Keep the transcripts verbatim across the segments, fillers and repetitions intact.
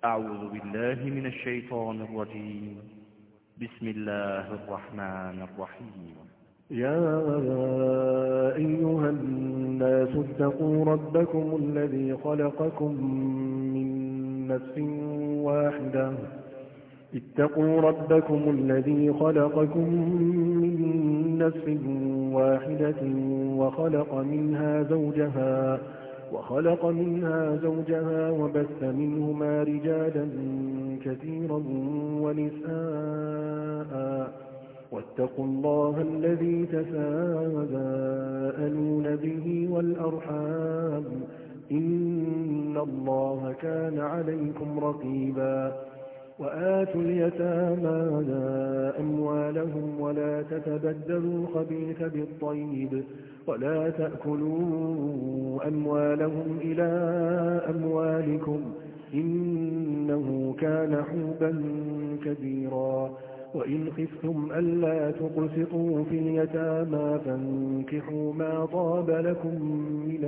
أعوذ بالله من الشيطان الرجيم. بسم الله الرحمن الرحيم. يا أيها الناس اتقوا ربكم الذي خلقكم من نفس واحدة اتقوا ربكم الذي خلقكم من نفس واحدة وخلق منها زوجها وخلق منها زوجها وبث منهما رجالا كثيرا ونساء واتقوا الله الذي تساءلون به والأرحام إن الله كان عليكم رقيبا وآتوا اليتامى أموالهم ولا تتبدلوا الخبيث بالطيب ولا تأكلوا أموالهم إلى أموالكم إنه كان حوبا كبيرا وإن خفتم ألا تقسطوا في اليتامى فانكحوا ما طاب لكم من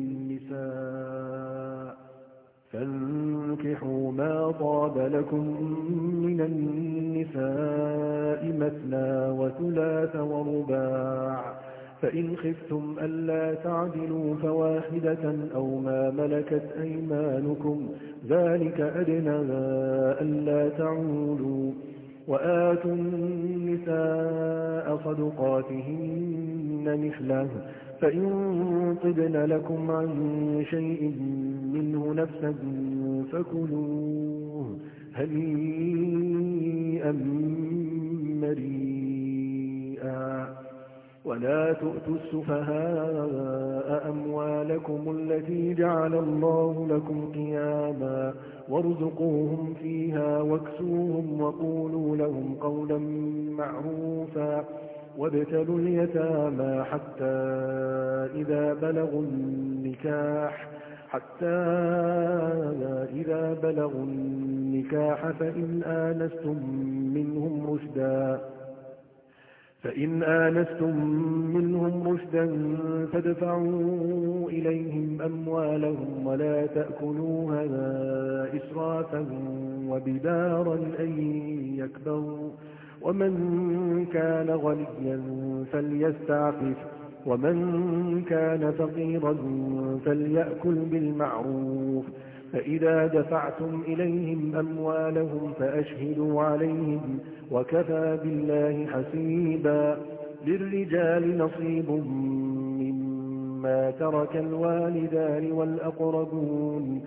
النساء فانكحوا ما طاب لكم من النساء مثنى وثلاث ورباع فإن خفتم ألا تعدلوا فواحدة أو ما ملكت أيمانكم ذلك أدنى ألا تعولوا وآتوا النساء صدقاتهن نحلة فإن طبن لكم عن شيء منه نفسا فكلوه هنيئا مريئا ولا تؤتوا السفهاء أموالكم التي جعل الله لكم قياما وارزقوهم فيها واكسوهم وقولوا لهم قولا معروفا وابتلوا اليتامى حتى إذا بلغوا النكاح حتى إذا بلغوا النكاح فإن آنستم منهم رشدا فإن آنستم منهم رشدا فادفعوا إليهم أموالهم ولا تأكلوها إسرافا وبدارا أن يكبروا ومن كان غنيا فليستعفف ومن كان فقيرا فليأكل بالمعروف فإذا دفعتم إليهم أموالهم فأشهدوا عليهم وكفى بالله حسيبا للرجال نصيب مما ترك الوالدان والأقربون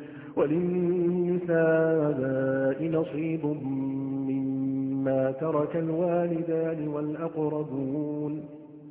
وللنساء نصيب مما ترك الوالدان والأقربون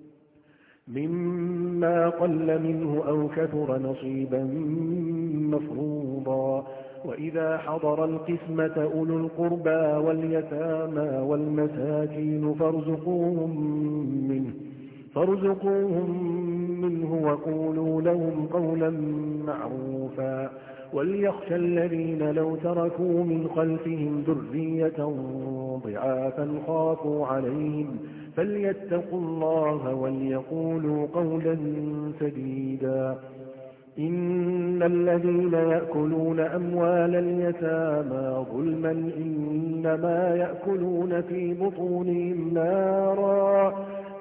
مما قل منه أو كثر نصيبا مفروضا وإذا حضر القسمة أولو القربى واليتامى والمساكين فارزقوهم منه فارزقوهم منه وقولوا لهم قولا معروفا وليخشى الذين لو تركوا من خلفهم ذرية ضعافا خافوا عليهم فليتقوا الله وليقولوا قولا سديدا إن الذين يأكلون أموال اليتامى ظلما إنما يأكلون في بطونهم نارا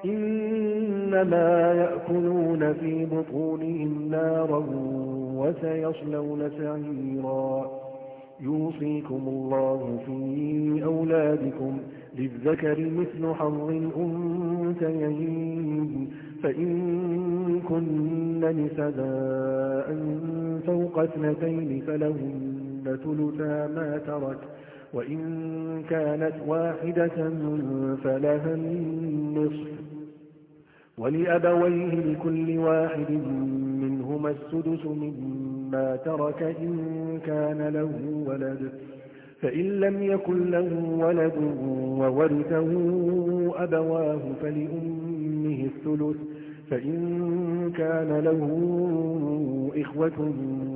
إنما يأكلون في بطونهم نارا وسيصلون سعيرا يوصيكم الله في أولادكم للذكر مثل حظ الأنثيين فإن كن نساء فوق اثنتين فلهن ثلثا ما ترك وإن كانت واحدة فلها النصف ولأبويه لكل واحد منهما السدس مما ترك إن كان له ولد فإن لم يكن له ولد وورثه أبواه فلأمه الثلث فإن كان له إخوة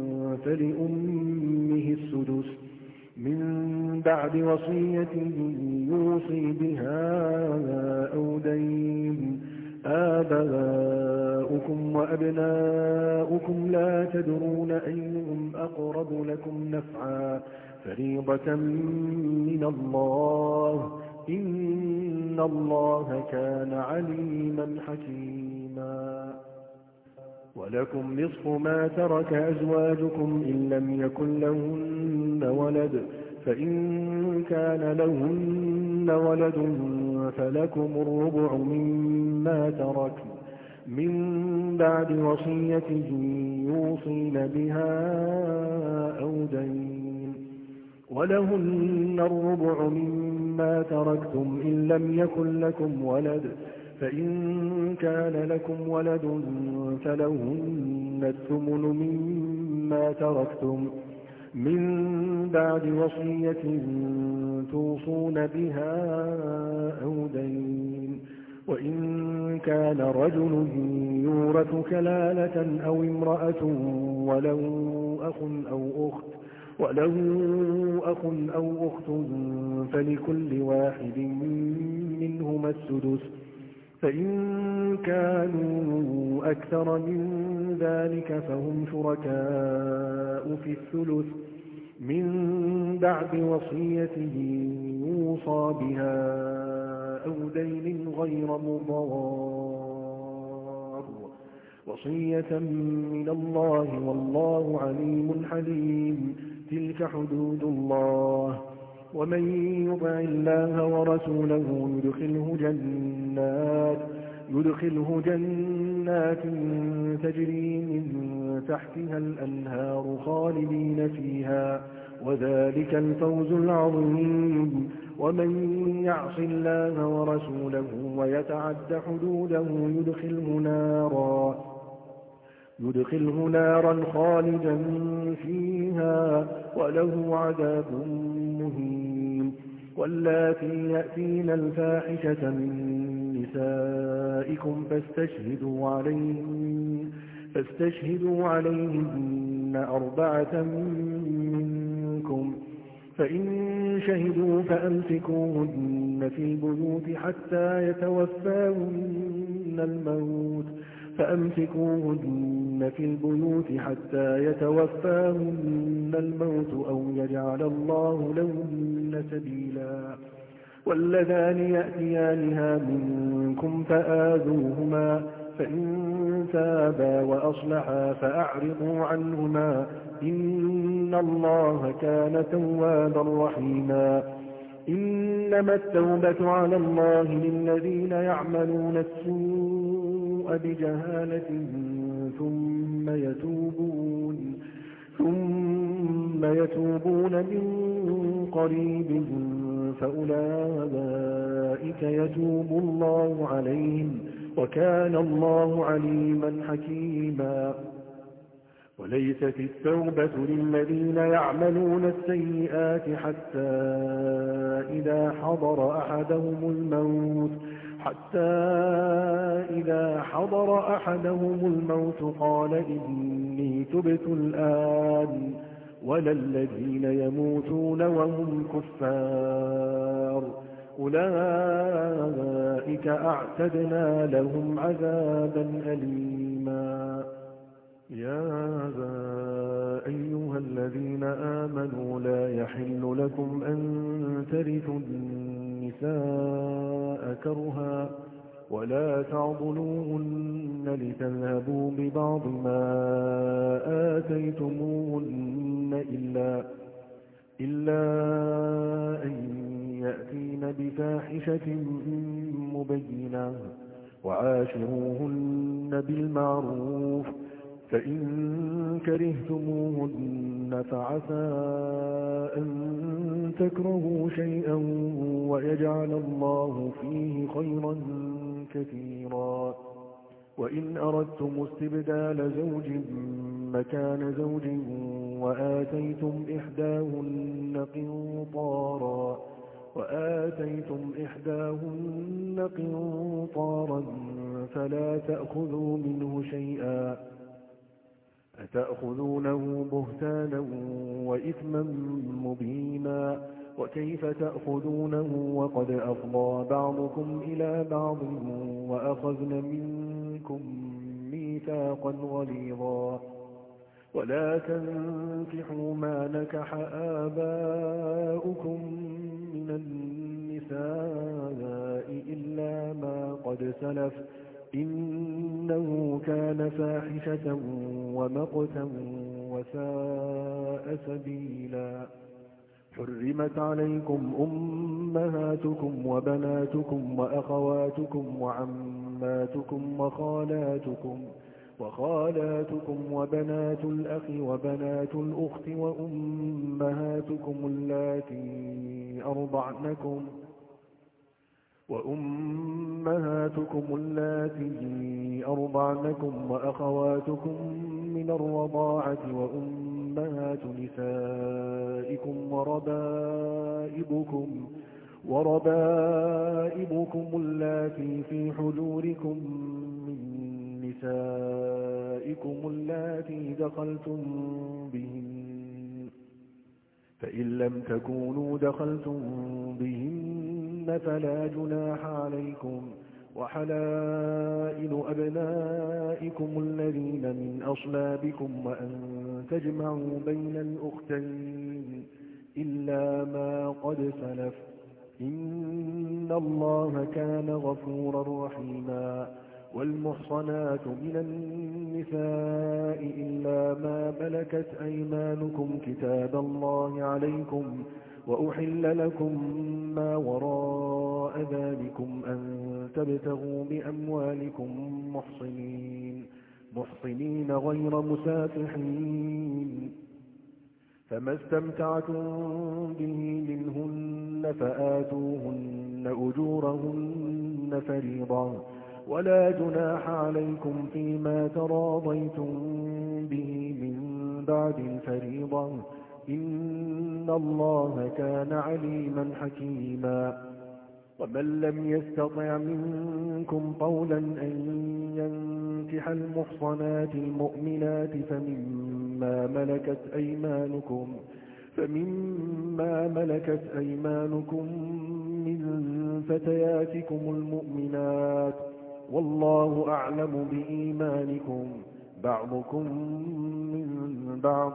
فلأمه السدس من بعد وصية يوصي بها أو دين آباؤكم وأبناؤكم لا تدرون أيهم أقرب لكم نفعا فريضة من الله إن الله كان عليما حكيما ولكم نصف ما ترك أزواجكم إن لم يكن لهن ولد فإن كان لهن ولد فلكم الربع مما تركن من بعد وصية يوصين بها أو دين ولهن الربع مما تركتم إن لم يكن لكم ولد فإن كان لكم ولد فلهن الثمن مما تركتم من بعد وصية توصون بها أو دين وإن كان رجل يورث كلالة أو امرأة وله أخ أو أخت وله أخ أو أخت فلكل واحد منهما السدس فإن كانوا أكثر من ذلك فهم شركاء في الثلث من بعد وصية يوصى بها أو دين غير مضار وصية من الله والله عليم حليم تلك حدود الله ومن يطع الله ورسوله يدخله جنات يدخله جنات تجري من تحتها الأنهار خالدين فيها وذلك الفوز العظيم ومن يعص الله ورسوله ويتعد حدوده يدخله نارا يدخله نارا خالدا فيها وله عذاب مهين واللاتي يأتين الفاحشة من نسائكم فاستشهدوا عليهن فاستشهدوا عليهن أربعة منكم فإن شهدوا فأمسكوهن في البيوت حتى يتوفاهن الموت فأمسكوهن في البيوت حتى يتوفاهن الموت أو يجعل الله لهن سبيلا واللذان يأتيانها منكم فآذوهما فإن تابا وأصلحا فأعرضوا عنهما إن الله كان توابا رحيما إنما التوبة على الله للذين يعملون السوء بجهالة ثم يتوبون ثم يتوبون من قريب فأولئك يتوب الله عليهم وكان الله عليما حكيما وليست التوبة للذين يعملون السيئات حتى إذا حضر أحدهم الموت حتى إذا حضر أحدهم الموت قال إني تبت الآن ولا الذين يموتون وهم كفار أولئك أعتدنا لهم عذابا أليما يا أيها الذين آمنوا لا يحل لكم أن ترثوا النساء كرها ولا تعضلوهن لتذهبوا ببعض ما آتيتموهن إلا, إلا أن يأتين بفاحشة مبينة وعاشروهن بالمعروف فإن كرهتموهن فعسى أن تكرهوا شيئا ويجعل الله فيه خيرا كثيرا وإن أردتم استبدال زوج مكان زوج وآتيتم إحداهن قنطارا وآتيتم إحداهن قنطارا فلا تأخذوا منه شيئا أتأخذونه بهتانا وإثما مبينا وكيف تأخذونه وقد أفضى بعضكم إلى بعض وأخذن منكم ميثاقا غليظا ولا تنكحوا ما نكح آباؤكم من النساء إلا ما قد سلف إنه كان فاحشة ومقتا وساء سبيلا. حرمت عليكم أمهاتكم وبناتكم وأخواتكم وعماتكم وخالاتكم وخالاتكم وبنات الأخ وبنات الأخت وأمهاتكم اللاتي أرضعنكم وأمهاتكم اللاتي أرضعنكم وأخواتكم من الرضاعة وأمهات نسائكم وربائبكم وربائبكم اللاتي في حجوركم من نسائكم اللاتي دخلتم بهن فإن لم تكونوا دخلتم بهن فلا جناح عليكم وحلائل أبنائكم الذين من أصلابكم وأن تجمعوا بين الأختين إلا ما قد سلف إن الله كان غفورا رحيما. والمحصنات من النساء إلا ما ملكت أيمانكم كتاب الله عليكم وأحل لكم ما وراء ذلكم أن تبتغوا بأموالكم محصنين محصنين غير مسافحين فما استمتعتم به منهن فآتوهن أجورهن فريضة ولا جناح عليكم فيما تراضيتم به من بعد الفريضة إن الله كان عليما حكيما. ومن لم يستطع منكم قولا أن ينكح المحصنات المؤمنات فمما ملكت أيمانكم فمما ملكت أيمانكم من فتياتكم المؤمنات والله أعلم بإيمانكم بعضكم من بعض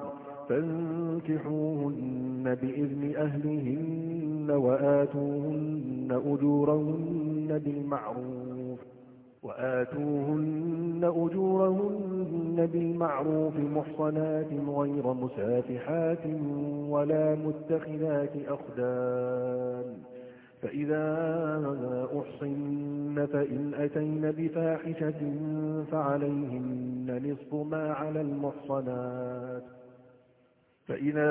فانكحوهن بإذن أهلهن وآتوهن أجورهن بالمعروف وآتوهن أجورهن بالمعروف محصنات غير مسافحات ولا متخذات أخدان فإذا أحصن فإن أتين بفاحشة فعليهن نصف ما على المحصنات فإذا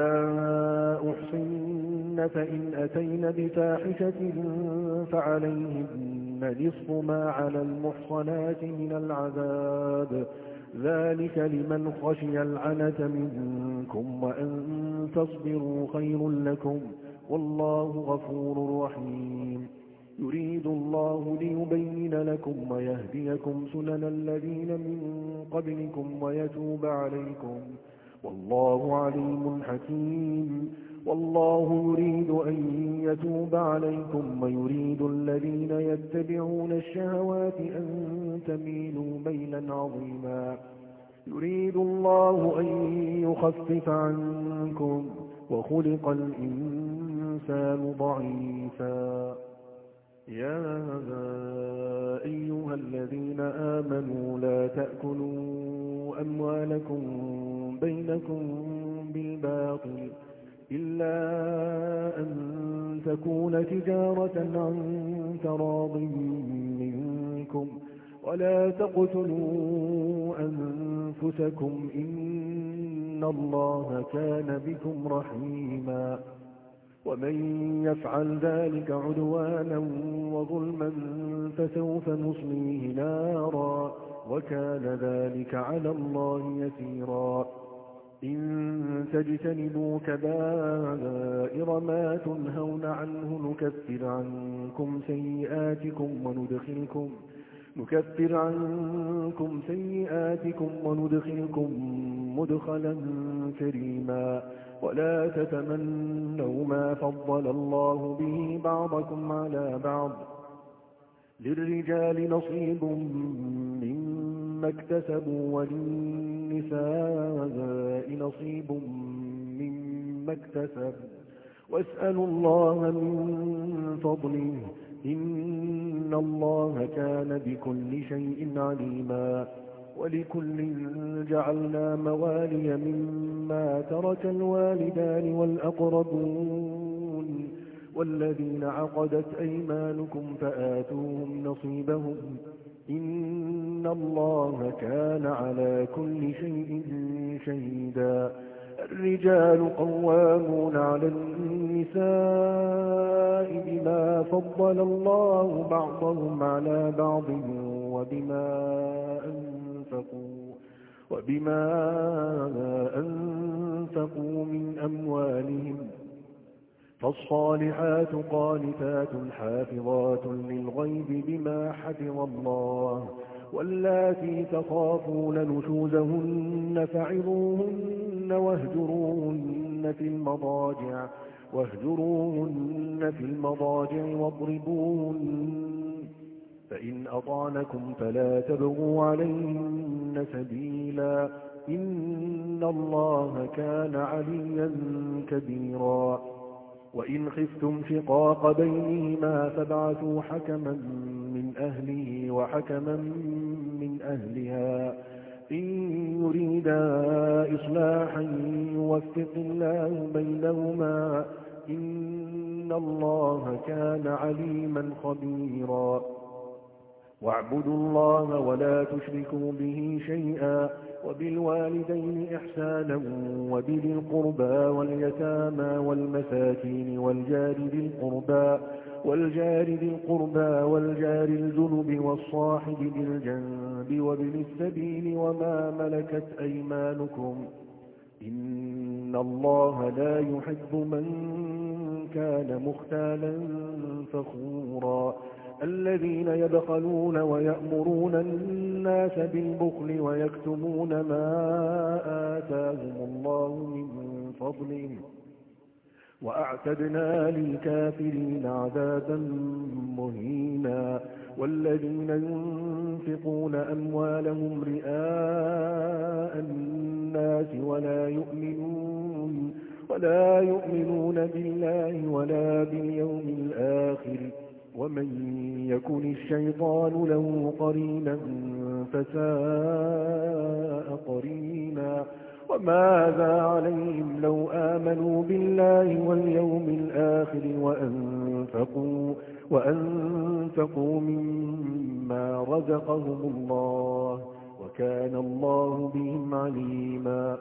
أحصن فإن أتين بفاحشة فعليهن نصف ما على المحصنات من العذاب ذلك لمن خشي العنة منكم وأن تصبروا خير لكم والله غفور رحيم. يريد الله ليبين لكم ويهديكم سنن الذين من قبلكم ويتوب عليكم والله عليم حكيم. والله يريد أن يتوب عليكم ويريد الذين يتبعون الشهوات أن تميلوا ميلا عظيما. يريد الله أن يخفف عنكم وخلق الإنسان ضعيفا. يا أيها الذين آمنوا لا تأكلوا أموالكم بينكم بالباطل إلا أن تكون تجارة عن تراض منكم ولا تقتلوا أنفسكم إن الله كان بكم رحيما. ومن يفعل ذلك عدوانا وظلما فسوف نصليه نارا وكان ذلك على الله يسيرا. إن تجتنبوا كبائر ما تنهون عنه نكفر عنكم سيئاتكم وندخلكم نكفر عنكم سيئاتكم وندخلكم مدخلا كريما. ولا تتمنوا ما فضل الله به بعضكم على بعض للرجال نصيب مما اكتسبوا وللنساء نصيب مما اكتسبوا واسألوا الله من فضله إن الله كان بكل شيء عليما ولكل جعلنا موالي مما ترك الوالدان والأقربون والذين عقدت أيمانكم فآتوهم نصيبهم إن الله كان على كل شيء شهيدا الرجال قوامون على النساء بما فضل الله بعضهم على بعض وبما أنفقوا وبما أنفقوا من أموالهم فالصالحات قانتات حافظات للغيب بما حفظ الله واللاتي تخافون نشوزهن فعظوهن واهجروهن في المضاجع واهجروهن في المضاجع واضربوهن فإن أطعنكم فلا تبغوا عليهن سبيلا إن الله كان عليا كبيرا وإن خفتم شقاق بينهما فابعثوا حكما من أهله وحكما من أهلها إن يريدا إصلاحا يوفق الله بينهما إن الله كان عليما خبيرا واعبدوا الله ولا تشركوا به شيئا وبالوالدين إحسانا وبذي القربى واليتامى والمساكين والجار ذي القربى والجار ذي القربى والجار الجنب والصاحب بالجنب وابن السبيل وما ملكت أيمانكم إن الله لا يحب من كان مختالا فخورا الذين يبخلون ويأمرون الناس بالبخل ويكتمون ما آتاهم الله من فضله وأعتدنا للكافرين عذابا مهينا والذين ينفقون أموالهم رئاء الناس ولا يؤمنون ولا يؤمنون بالله ولا باليوم الآخر ومن يكن الشيطان له قرينا فساء قرينا وماذا عليهم لو آمنوا بالله واليوم الآخر وأنفقوا, وأنفقوا مما رزقهم الله وكان الله بهم عليما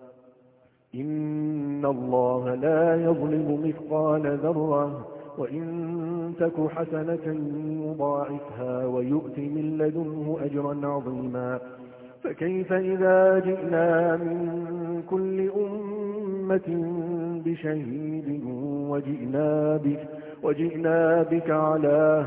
إن الله لا يظلم مثقال ذرة وإن تك حسنة يضاعفها ويؤت من لدنه أجرا عظيما فكيف إذا جئنا من كل أمة بشهيد وجئنا بك, وجئنا بك على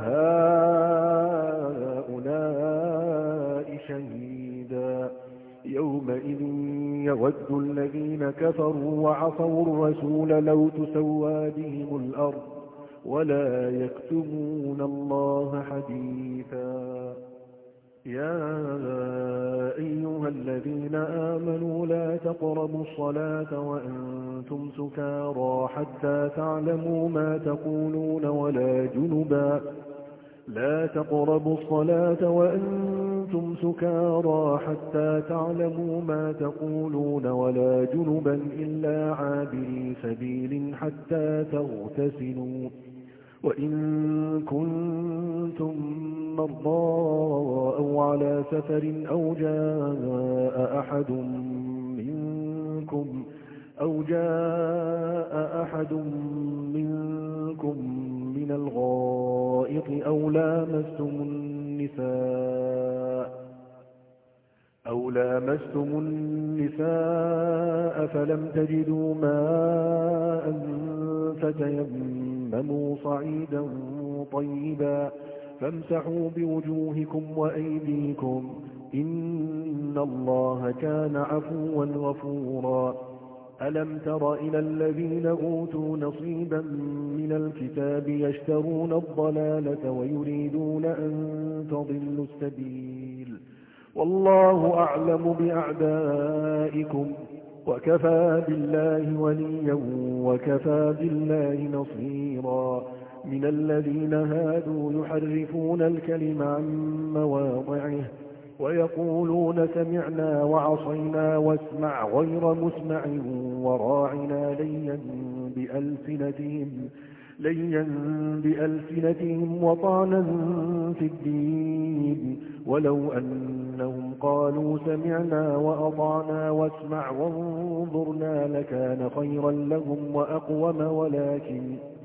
هؤلاء شهيدا يومئذ يود الذين كفروا وعصوا الرسول لو تسوى بهم الأرض ولا يكتمون الله حديثا يا أيها الذين آمنوا لا تقربوا الصلاة وأنتم سكارى حتى تعلموا ما تقولون ولا جنبا لا تقربوا الصلاة وأنتم سكارى حتى تعلموا ما تقولون ولا جنبا إلا عابري سبيل حتى تغتسلوا وإن كنتم مرضى أو على سفر أو جاء أحد منكم أو جاء أحد منكم من الغائط أو لامستم النساء أو لامستم النساء فلم تجدوا ماء فتيمموا صعيدا طيبا فامسحوا بوجوهكم وأيديكم إن الله كان عفوا غفورا ألم تر إلى الذين أوتوا نصيبا من الكتاب يشترون الضلالة ويريدون أن تضلوا السبيل والله أعلم بأعدائكم وكفى بالله وليا وكفى بالله نصيرا من الذين هادوا يحرفون الكلم عن مواضعه ويقولون سمعنا وعصينا واسمع غير مسمع وراعنا ليا بألسنتهم, ليا بألسنتهم وطعنا في الدين ولو أنهم قالوا سمعنا وأطعنا واسمع وانظرنا لكان خيرا لهم وأقوم ولكن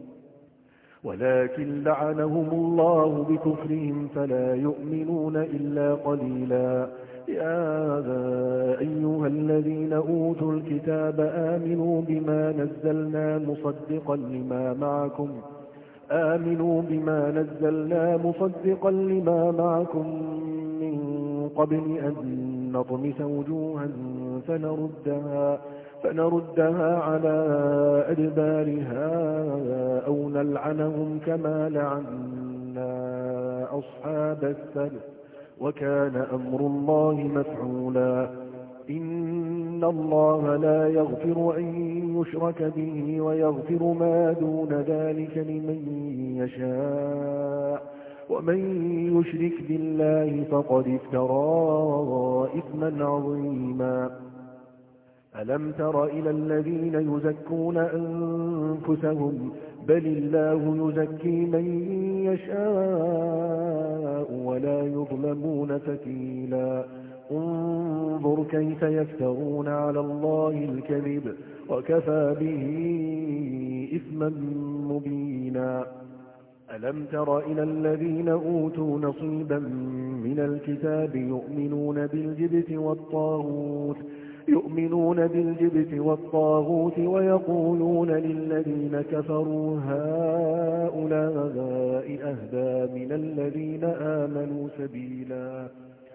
ولكن لعنهم الله بكفرهم فلا يؤمنون إلا قليلا يا أيها الذين أوتوا الكتاب آمنوا بما نزلنا مصدقا لما معكم آمنوا بما نزلنا مصدقا لما معكم من قبل أن نطمس وجوها فنردها فنردها على أدبارها أو نلعنهم كما لعنا أصحاب السبت وكان أمر الله مفعولا إن الله لا يغفر أن يشرك به ويغفر ما دون ذلك لمن يشاء ومن يشرك بالله فقد افترى إثما عظيما ألم تر إلى الذين يزكون أنفسهم بل الله يزكي من يشاء ولا يظلمون فتيلا انظر كيف يفترون على الله الكذب وكفى به إثما مبينا ألم تر إلى الذين أوتوا نصيبا من الكتاب يؤمنون بالجبت والطاغوت يؤمنون بالجبت والطاغوت ويقولون للذين كفروا هؤلاء أهدى من الذين آمنوا سبيلا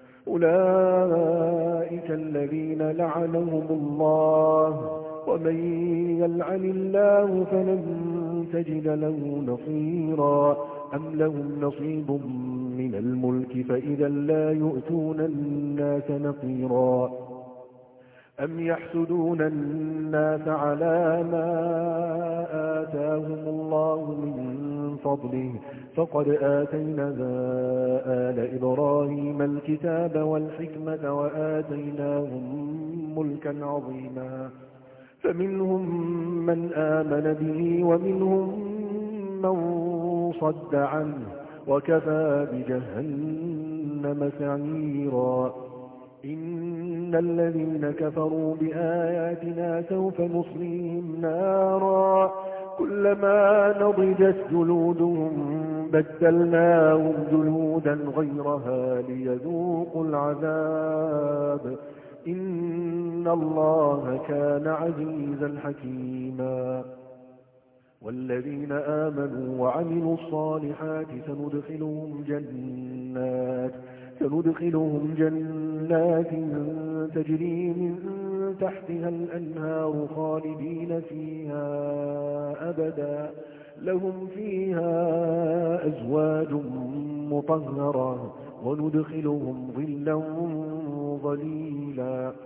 أولئك الذين لعنهم الله ومن يلعن الله فلن تجد له نصيرا أم لهم نصيب من الملك فإذا لا يؤتون الناس نقيرا أم يحسدون الناس على ما آتاهم الله من فضله فقد آتينا آل إبراهيم الكتاب والحكمة وآتيناهم ملكا عظيما فمنهم من آمن به ومنهم من صد عنه وكفى بجهنم سعيرا إن الذين كفروا بآياتنا سوف نصليهم نارا كلما نضجت جلودهم بدلناهم جلودا غيرها ليذوقوا العذاب إن الله كان عزيزا حكيما والذين آمنوا وعملوا الصالحات سندخلهم جنات سندخلهم جنات تجري من تحتها الأنهار خالدين فيها أبدا لهم فيها أزواج مطهرة وندخلهم ظلا ظليلا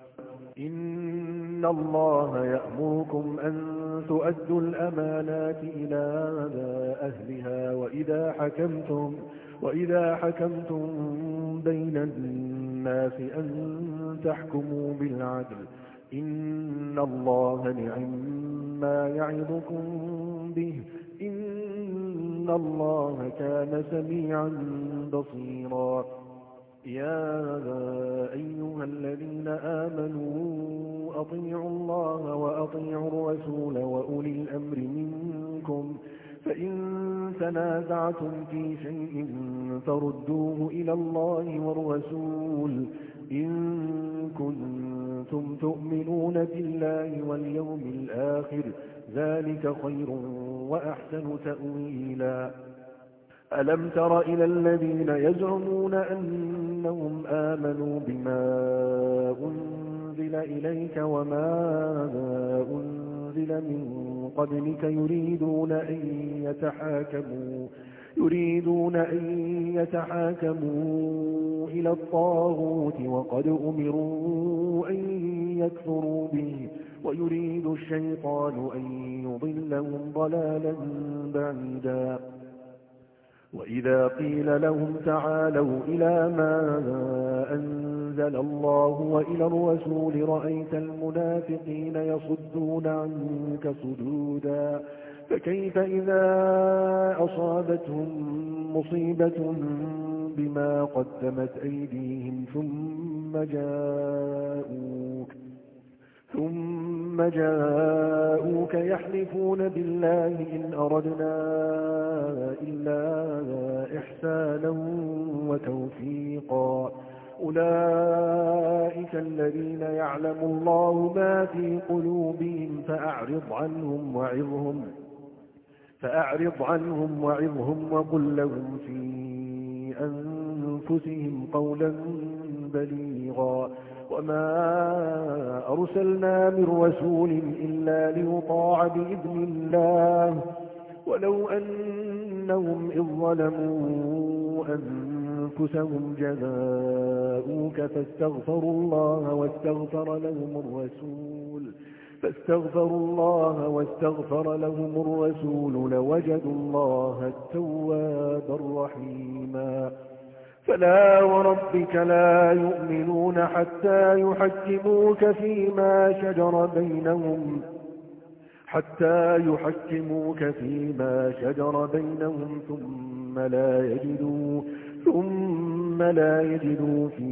إن الله يأمركم أن تؤدوا الأمانات إلى أهلها وإذا حكمتم وإذا حكمتم بين الناس أن تحكموا بالعدل إن الله نعم ما يعظكم به إن الله كان سميعا بصيرا يا أيها الذين آمنوا أطيعوا الله وأطيعوا الرسول وأولي الأمر منكم فإن تنازعتم في شيء فردوه إلى الله والرسول إن كنتم تؤمنون بالله واليوم الآخر ذلك خير وأحسن تأويلا ألم تر إلى الذين يزعمون أنهم آمنوا بما أنزل إليك وما أنزل من قبلك يريدون أن يتحاكموا يريدون أن يتحاكموا إلى الطاغوت وقد أمروا أن يكفروا به ويريد الشيطان أن يضلهم ضلالا بعيدا وإذا قيل لهم تعالوا إلى ما أنزل الله وإلى الرسول رأيت المنافقين يصدون عنك صدودا فكيف إذا أصابتهم مصيبة بما قدمت أيديهم ثم جاءوك ثم جاءوك يحلفون بالله إن أردنا إلا إحسانا وتوفيقا أولئك الذين يعلم الله ما في قلوبهم فأعرض عنهم وعظهم فأعرض عنهم وعظهم وقل لهم في أنفسهم قولا بليغا وما أرسلنا من رسول إلا ليطاع بإذن الله ولو أنهم إذ ظلموا أنفسهم جاءوك فاستغفروا الله واستغفر لهم الرسول فاستغفروا الله واستغفر لهم الرسول لوجدوا الله التواب الرحيما فلا وربك لا يؤمنون حتى يحكموك فيما شجر بينهم حتى يحكموك فيما شجر بينهم ثم لا يجدوا ثم لا يجدوا في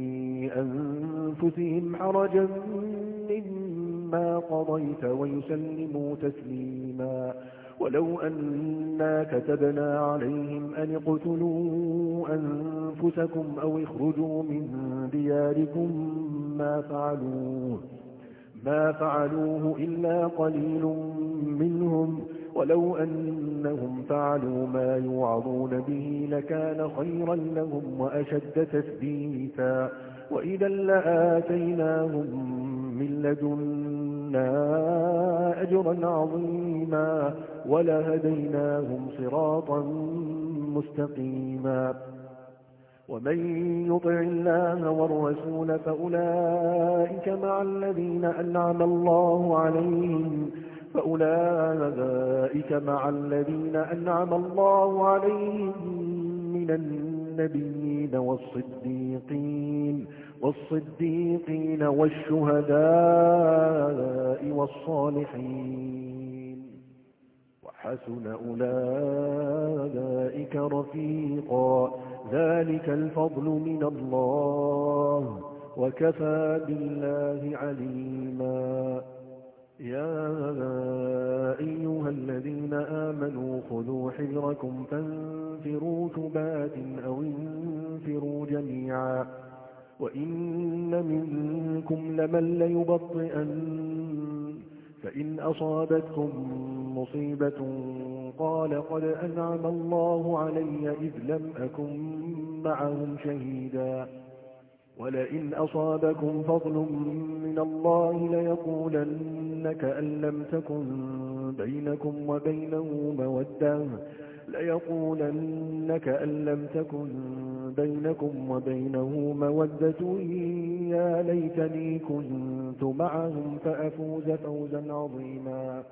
أنفسهم حرجا مما قضيت ويسلموا تسليما ولو أنا كتبنا عليهم أن اقتلوا أنفسكم أو اخرجوا من دياركم ما فعلوه ما فعلوه إلا قليل منهم ولو أنهم فعلوا ما يوعظون به لكان خيرا لهم وأشد تثبيتا وإذا لآتيناهم من لدنا أجرا عظيما ولهديناهم صراطا مستقيما ومن يطع الله والرسول فأولئك مع الذين أنعم الله عليهم فأولئك مع الذين أنعم الله عليهم من النبيين والصديقين والصديقين والشهداء والصالحين وحسن أولئك رفيقا ذلك الفضل من الله وكفى بالله عليما يا أيها الذين آمنوا خذوا حذركم فانفروا ثبات أو انفروا جميعا وإن منكم لمن ليبطئن فإن أصابتكم مصيبة قال قد أنعم الله علي إذ لم أكن معهم شهيدا ولئن أصابكم فضل من الله ليقولن كأن لم تكن بينكم وبينه مودة ليقولن كأن لم تكن بينكم وبينه مودة يا ليتني كنت معهم فأفوز فوزا عظيما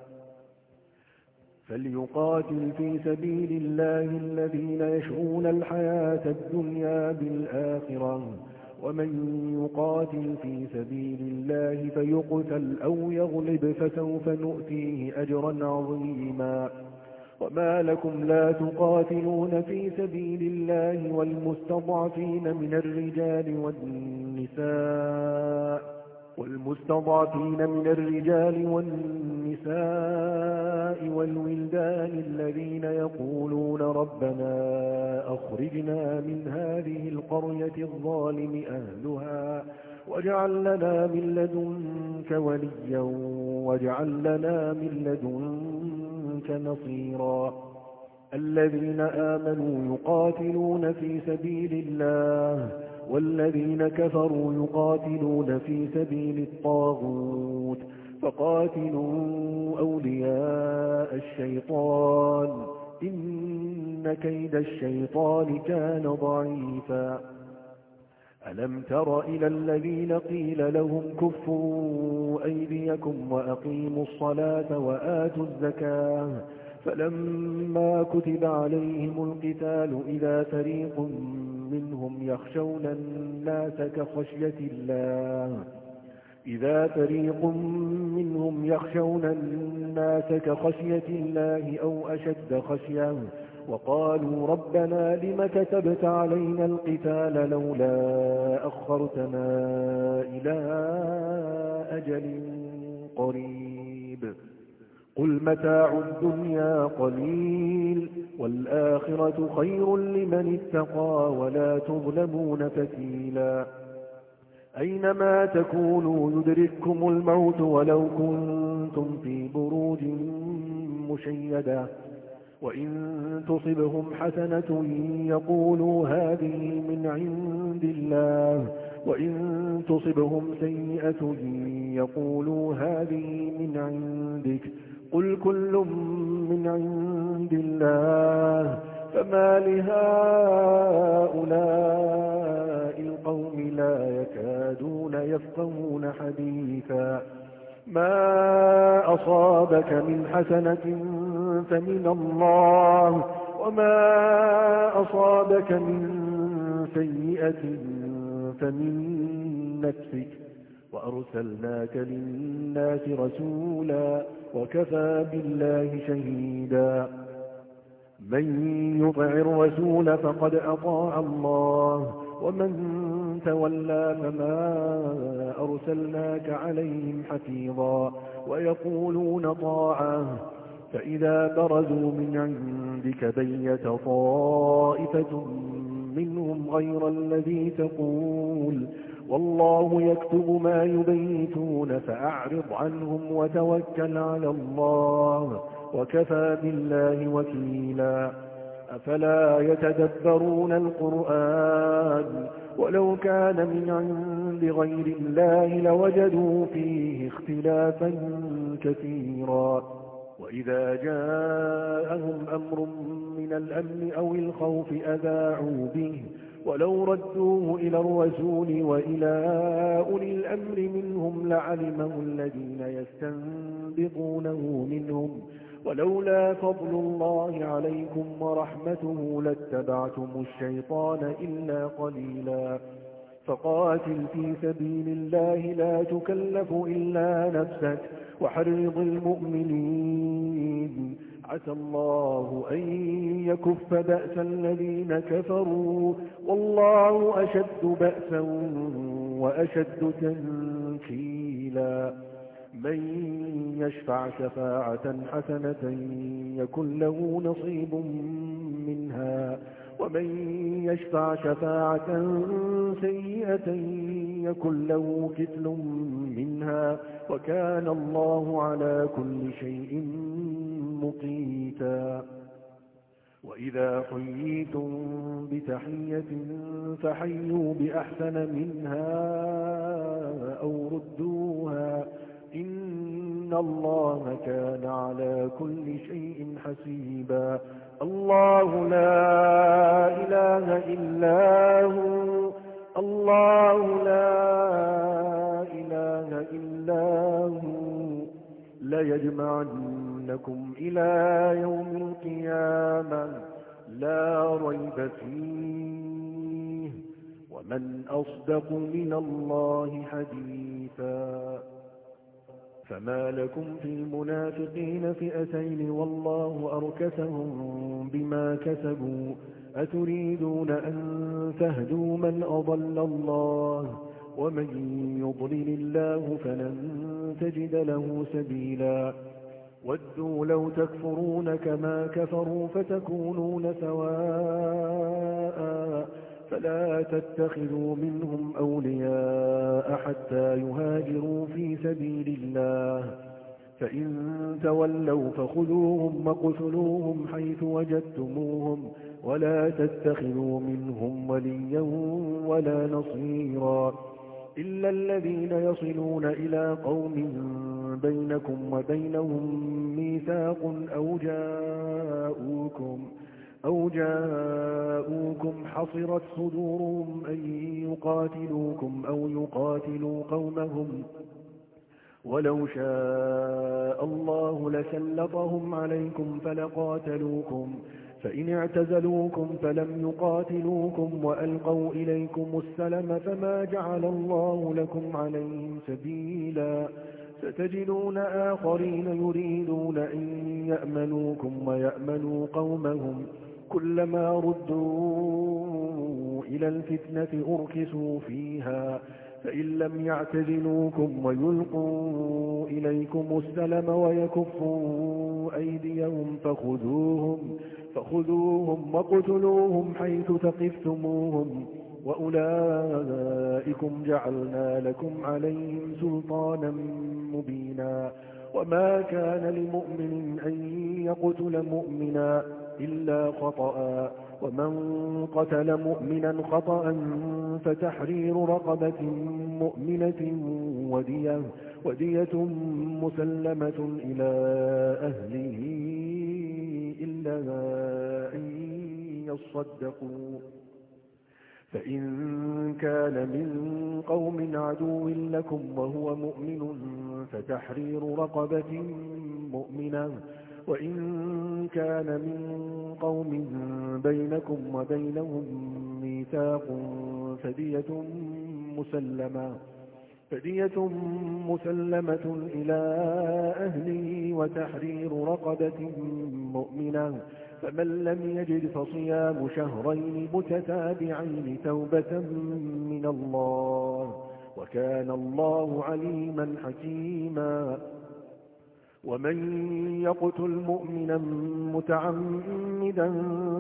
فليقاتل في سبيل الله الذين يشعون الحياة الدنيا بالآخرة ومن يقاتل في سبيل الله فيقتل أو يغلب فسوف نؤتيه أجرا عظيما وما لكم لا تقاتلون في سبيل الله والمستضعفين من الرجال والنساء والمستضعفين من الرجال والنساء والولدان الذين يقولون ربنا أخرجنا من هذه القرية الظالم أهلها واجعل لنا من لدنك وليا واجعل لنا من لدنك نصيرا الذين آمنوا يقاتلون في سبيل الله والذين كفروا يقاتلون في سبيل الطاغوت فقاتلوا أولياء الشيطان إن كيد الشيطان كان ضعيفا ألم تر إلى الذين قيل لهم كفوا أيديكم وأقيموا الصلاة وآتوا الزكاة فلما كتب عليهم القتال إذا فريق منهم يخشون الناس كخشية الله إذا فريق منهم يخشون الناس كخشية الله أو أشد خشية وقالوا ربنا لم كتبت علينا القتال لولا أخرتنا إلى أجل قريب قل متاع الدنيا قليل والآخرة خير لمن اتقى ولا تظلمون فتيلا أينما تكونوا يدرككم الموت ولو كنتم في بروج مشيدة وإن تصبهم حسنة يقولوا هذه من عند الله وإن تصبهم سيئة يقولوا هذه من عندك قل كل من عند الله فما لهؤلاء القوم لا يكادون يفقهون حديثا ما أصابك من حسنة فمن الله وما أصابك من سيئة فمن نفسك وأرسلناك للناس رسولا وكفى بالله شهيدا من يطع الرسول فقد أطاع الله ومن تولى فما أرسلناك عليهم حفيظا ويقولون طاعة فإذا برزوا من عندك بيت طائفة منهم غير الذي تقول والله يكتب ما يبيتون فأعرض عنهم وتوكل على الله وكفى بالله وكيلا أفلا يتدبرون القرآن ولو كان من عند غير الله لوجدوا فيه اختلافا كثيرا وإذا جاءهم أمر من الأمن أو الخوف أذاعوا به ولو ردوه إلى الرسول وإلى أولي الأمر منهم لعلمه الذين يستنبطونه منهم ولولا فضل الله عليكم ورحمته لاتبعتم الشيطان إلا قليلا فقاتل في سبيل الله لا تكلف إلا نفسك وحرض المؤمنين عسى الله أن يكف بأس الذين كفروا والله أشد بأسا وأشد تنكيلا من يشفع شفاعة حسنة يكن له نصيب منها ومن يشفع شفاعة سيئة يكن له كفل منها وكان الله على كل شيء مقيتا وإذا حييتم بتحية فحيوا بأحسن منها أو ردوها إن الله كان على كل شيء حسيبا الله لا إله إلا هو الله لا إله إلا هو ليجمعنكم إلى يوم القيامة لا ريب فيه ومن أصدق من الله حديثا فما لكم في المنافقين فئتين والله أركسهم بما كسبوا أتريدون أن تهدوا من أضل الله ومن يضلل الله فلن تجد له سبيلا ودوا لو تكفرون كما كفروا فتكونون سواء فلا تتخذوا منهم أولياء حتى يهاجروا في سبيل الله فإن تولوا فخذوهم وقتلوهم حيث وجدتموهم ولا تتخذوا منهم وليا ولا نصيرا إلا الذين يصلون إلى قوم بينكم وبينهم ميثاق أو جاءوكم أو جاءوكم حصرت صدورهم أن يقاتلوكم أو يقاتلوا قومهم ولو شاء الله لسلطهم عليكم فلقاتلوكم فإن اعتزلوكم فلم يقاتلوكم وألقوا إليكم السلم فما جعل الله لكم عليهم سبيلا ستجدون آخرين يريدون أن يأمنوكم ويأمنوا قومهم كلما ردوا إلى الفتنة أركسوا فيها فإن لم يعتزلوكم ويلقوا إليكم السلم ويكفوا أيديهم فخذوهم, فخذوهم وقتلوهم حيث ثقفتموهم وأولئكم جعلنا لكم عليهم سلطانا مبينا وما كان لمؤمن أن يقتل مؤمنا إلا خطأ ومن قتل مؤمنا خطأ فتحرير رقبة مؤمنة ودية, ودية مسلمة إلى أهله إلا أن يصدقوا فإن كان من قوم عدو لكم وهو مؤمن فتحرير رقبة مؤمنة وإن كان من قوم بينكم وبينهم ميثاق فدية مسلمة فدية مسلمة إلى أهله وتحرير رقبة مؤمنة فمن لم يجد فصيام شهرين متتابعين توبة من الله وكان الله عليما حكيما ومن يقتل مؤمنا متعمدا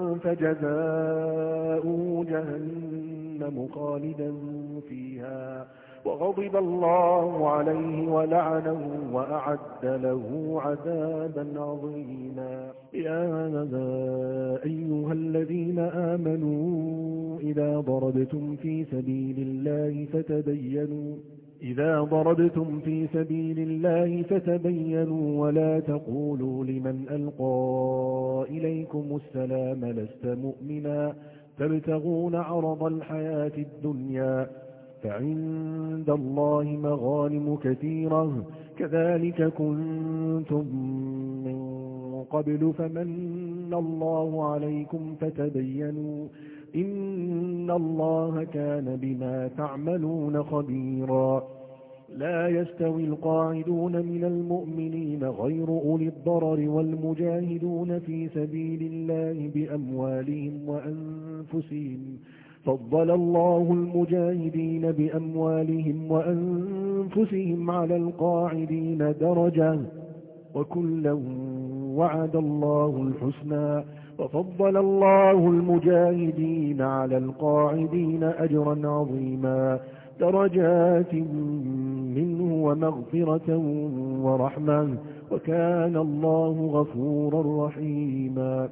فجزاؤه جهنم خالدا فيها وغضب الله عليه ولعنه وأعد له عذابا عظيما يا أيها الذين آمنوا إذا ضربتم في سبيل الله فتبينوا إذا ضربتم في سبيل الله فتبينوا ولا تقولوا لمن ألقى إليكم السلام لست مؤمنا تبتغون عرض الحياة الدنيا فعند الله مغانم كثيرة كذلك كنتم من قبل فمن الله عليكم فتبينوا إن الله كان بما تعملون خبيرا لا يستوي القاعدون من المؤمنين غير أولي الضرر والمجاهدون في سبيل الله بأموالهم وأنفسهم فضل الله المجاهدين بأموالهم وأنفسهم على القاعدين درجة وكلا وعد الله الحسنى وفضل الله المجاهدين على القاعدين أجرا عظيما درجات منه ومغفرة ورحمة وكان الله غفورا رحيما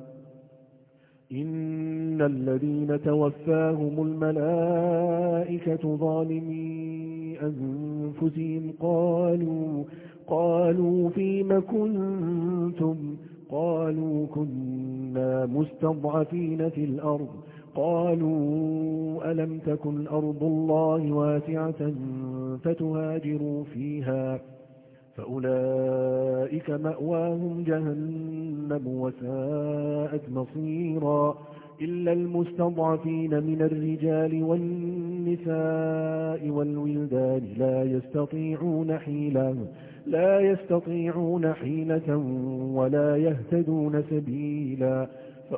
إن الذين توفاهم الملائكة ظالمي أنفسهم قالوا قالوا فيم كنتم قالوا كنا مستضعفين في الأرض قالوا ألم تكن أرض الله واسعة فتهاجروا فيها فأولئك مأواهم جهنم وساءت مصيرا إلا المستضعفين من الرجال والنساء والولدان لا يستطيعون حيلة لا يستطيعون حيلة ولا يهتدون سبيلا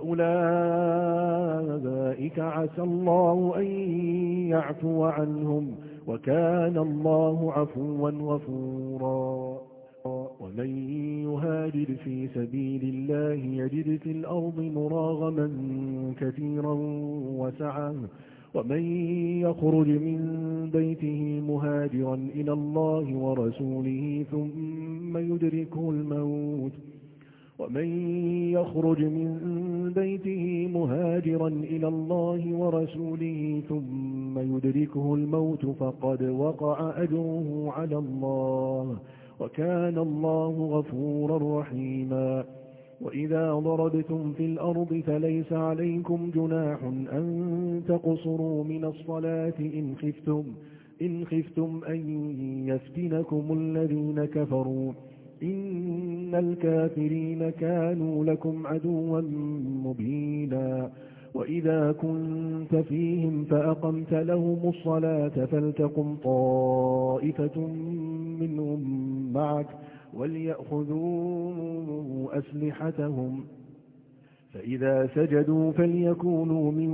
فأولئك عسى الله أن يعفو عنهم وكان الله عفوا غفورا ومن يهاجر في سبيل الله يجد في الأرض مراغما كثيرا وسعا ومن يخرج من بيته مهاجرا إلى الله ورسوله ثم يدركه الموت ومن يخرج من بيته مهاجرا إلى الله ورسوله ثم يدركه الموت فقد وقع أجره على الله وكان الله غفورا رحيما. وإذا ضربتم في الأرض فليس عليكم جناح أن تقصروا من الصلاة إن خفتم, إن خفتم أن يفتنكم الذين كفروا إن الكافرين كانوا لكم عدوا مبينا. وإذا كنت فيهم فأقمت لهم الصلاة فلتقم طائفة منهم معك وليأخذوا أسلحتهم فإذا سجدوا فليكونوا من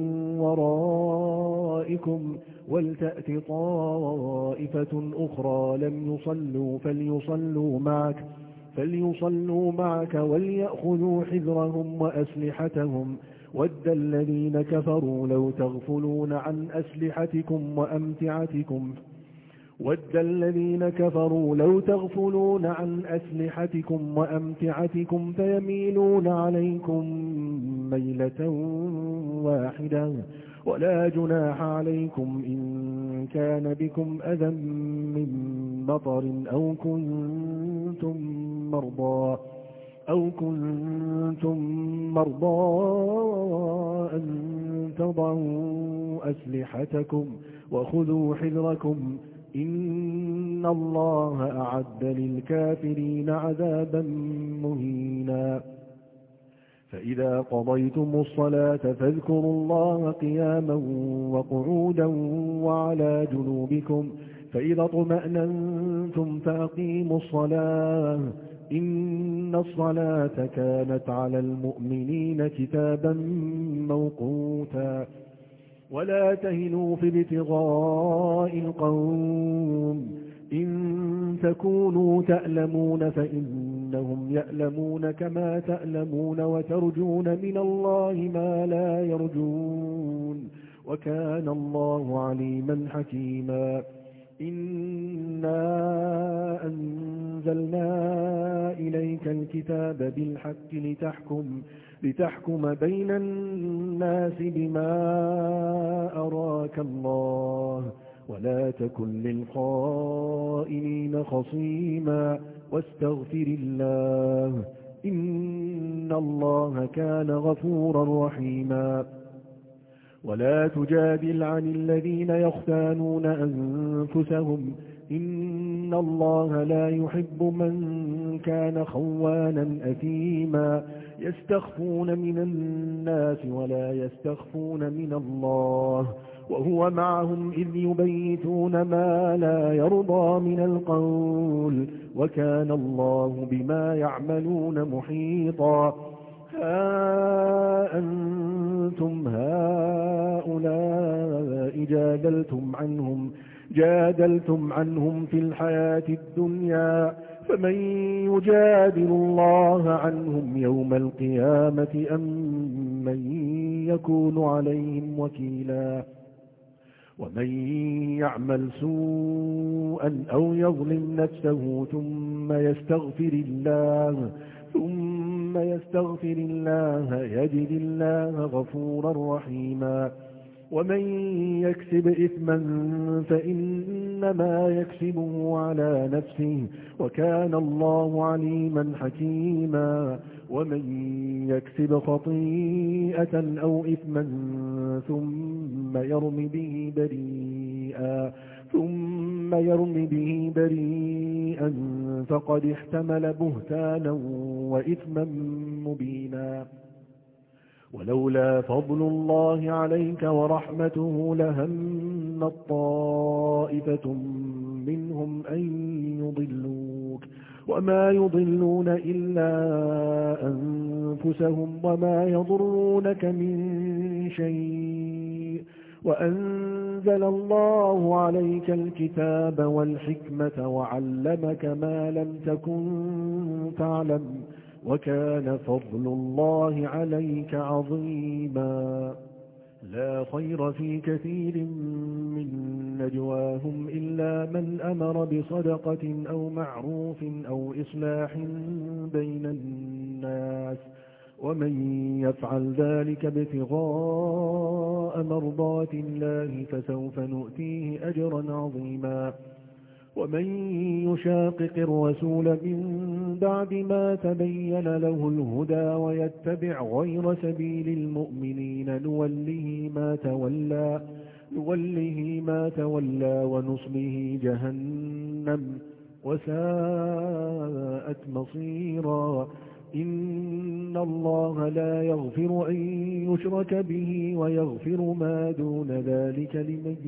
ورائكم ولتأت طائفة أخرى لم يصلوا فليصلوا معك, فليصلوا معك وليأخذوا حذرهم وأسلحتهم ود الذين كفروا لو تغفلون عن أسلحتكم وأمتعتكم ود الذين كفروا لو تغفلون عن أسلحتكم وأمتعتكم فيميلون عليكم ميلة واحدة ولا جناح عليكم إن كان بكم أذى من مطر أو كنتم مرضى أو كنتم مرضى أن تضعوا أسلحتكم وخذوا حذركم إن الله أعد للكافرين عذابا مهينا. فإذا قضيتم الصلاة فاذكروا الله قياما وقعودا وعلى جنوبكم فإذا اطمأننتم فأقيموا الصلاة إن الصلاة كانت على المؤمنين كتابا موقوتا. ولا تهنوا في ابتغاء القوم إن تكونوا تألمون فإنهم يألمون كما تألمون وترجون من الله ما لا يرجون وكان الله عليما حكيما. إنا أنزلنا إليك الكتاب بالحق لتحكم, لتحكم بين الناس بما أراك الله ولا تكن للخائنين خصيما واستغفر الله إن الله كان غفورا رحيما. ولا تجادل عن الذين يختانون أنفسهم إن الله لا يحب من كان خوانا أثيما. يستخفون من الناس ولا يستخفون من الله وهو معهم إذ يبيتون ما لا يرضى من القول وكان الله بما يعملون محيطا. ها أنتم هؤلاء جادلتم عنهم جادلتم عنهم في الحياة الدنيا فمن يجادل الله عنهم يوم القيامة أم من يكون عليهم وكيلا. ومن يعمل سوءا أو يظلم نفسه ثم يستغفر الله ثم يستغفر الله يجد الله غفورا رحيما. ومن يكسب إثما فإنما يكسبه على نفسه وكان الله عليما حكيما. ومن يكسب خطيئة أو إثما ثم يرم به بريئا ثم يرم به بريئا فقد احتمل بهتانا وإثما مبينا. ولولا فضل الله عليك ورحمته لهم طائفة منهم أن يضلوك وما يضلون إلا أنفسهم وما يضرونك من شيء وأنزل الله عليك الكتاب والحكمة وعلمك ما لم تكن تعلم وكان فضل الله عليك عظيما. لا خير في كثير من نجواهم إلا من أمر بصدقة أو معروف أو إصلاح بين الناس ومن يفعل ذلك ابتغاء مرضات الله فسوف نؤتيه أجرا عظيما ومن يشاقق الرسول من بعد ما تبين له الهدى ويتبع غير سبيل المؤمنين نوله ما تولى نوله ما تولى ونصله جهنم وساءت مصيرا إن الله لا يغفر أن يشرك به ويغفر ما دون ذلك لمن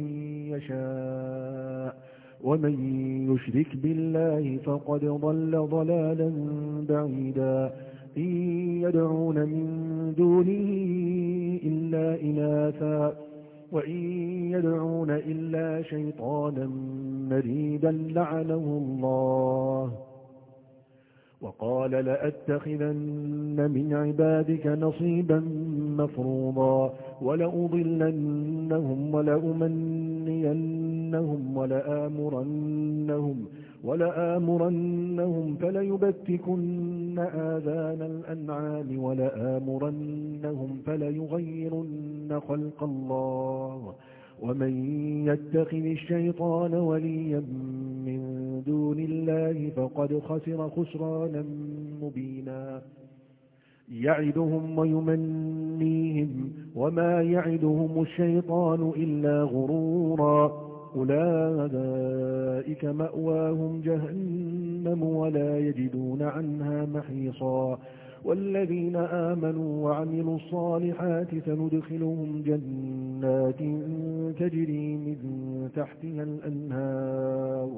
يشاء ومن يشرك بالله فقد ضل ضلالا بعيدا إن يدعون من دونه إلا إناثا وإن يدعون إلا شيطانا مريدا لعنه الله وقال لأتخذن من عبادك نصيبا مفروضا ولأضلنهم ولأمنينهم ولآمرنهم ولآمرنهم فليبتكن آذان الأنعام ولآمرنهم فليغيرن خلق الله ومن يتخذ الشيطان وليا من دون الله فقد خسر خسرانا مبينا يعدهم ويمنيهم وما يعدهم الشيطان إلا غرورا أولئك مأواهم جهنم ولا يجدون عنها محيصا والذين آمنوا وعملوا الصالحات سندخلهم جنات تجري من تحتها الأنهار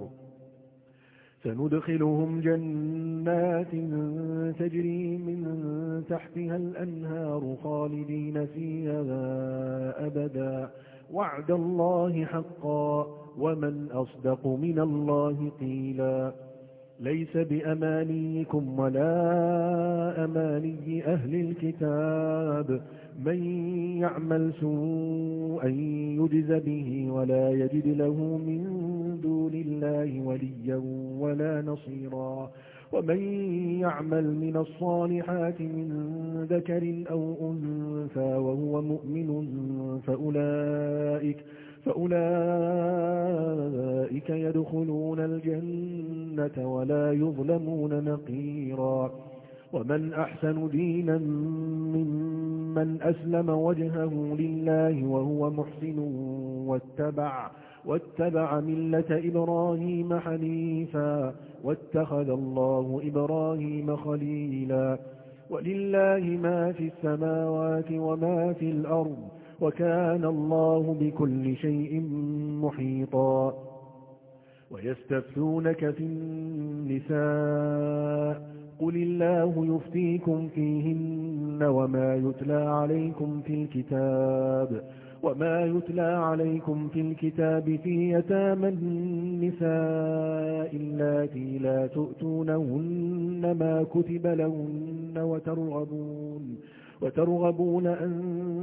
سندخلهم جنات تجري من تحتها الأنهار خالدين فيها أبدا وعد الله حقا ومن أصدق من الله قيلا ليس بأمانيكم ولا أماني أهل الكتاب من يعمل سوءا يجز به ولا يجد له من دون الله وليا ولا نصيرا ومن يعمل من الصالحات من ذكر أو أنثى وهو مؤمن فأولئك فأولئك يدخلون الجنة ولا يظلمون نقيرا ومن أحسن دينا ممن أسلم وجهه لله وهو محسن واتبع, واتبع ملة إبراهيم حنيفا واتخذ الله إبراهيم خليلا ولله ما في السماوات وما في الأرض وكان الله بكل شيء محيطا ويستفتونك في النساء قل الله يفتيكم فيهن وما يتلى عليكم في الكتاب وما يتلى عليكم في الكتاب في يتامى النساء اللاتي لا تؤتونهن ما كتب لهن وترغبون وترغبون أن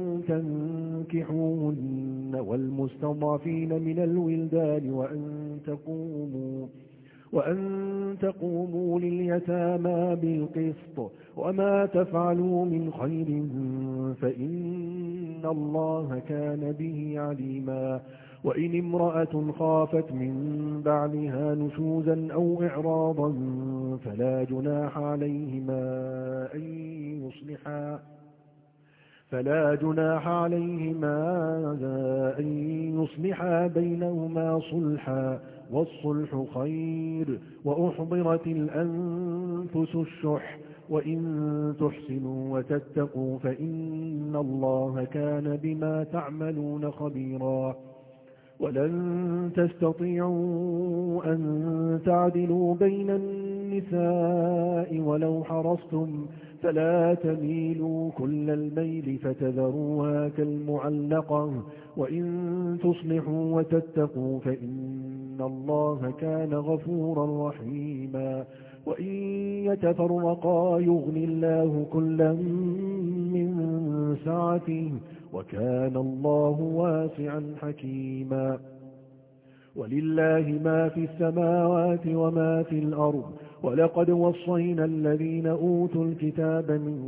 تنكحوهن والمستضعفين من الولدان وأن تقوموا وأن تقوموا لليتامى بالقسط وما تفعلوا من خير فإن الله كان به عليما وإن امرأة خافت من بعدها نشوزا أو إعراضا فلا جناح عليهما أن يصلحا فلا جناح عليهما أن يصلحا بينهما صلحا والصلح خير وأحضرت الأنفس الشح وإن تحسنوا وتتقوا فإن الله كان بما تعملون خبيرا ولن تستطيعوا أن تعدلوا بين النساء ولو حرصتم فلا تميلوا كل الميل فتذروها كالمعلقة وإن تصلحوا وتتقوا فإن الله كان غفورا رحيما وإن يتفرقا يغني الله كلا من سعته وكان الله واسعا حكيما ولله ما في السماوات وما في الأرض ولقد وصينا الذين أوتوا الكتاب من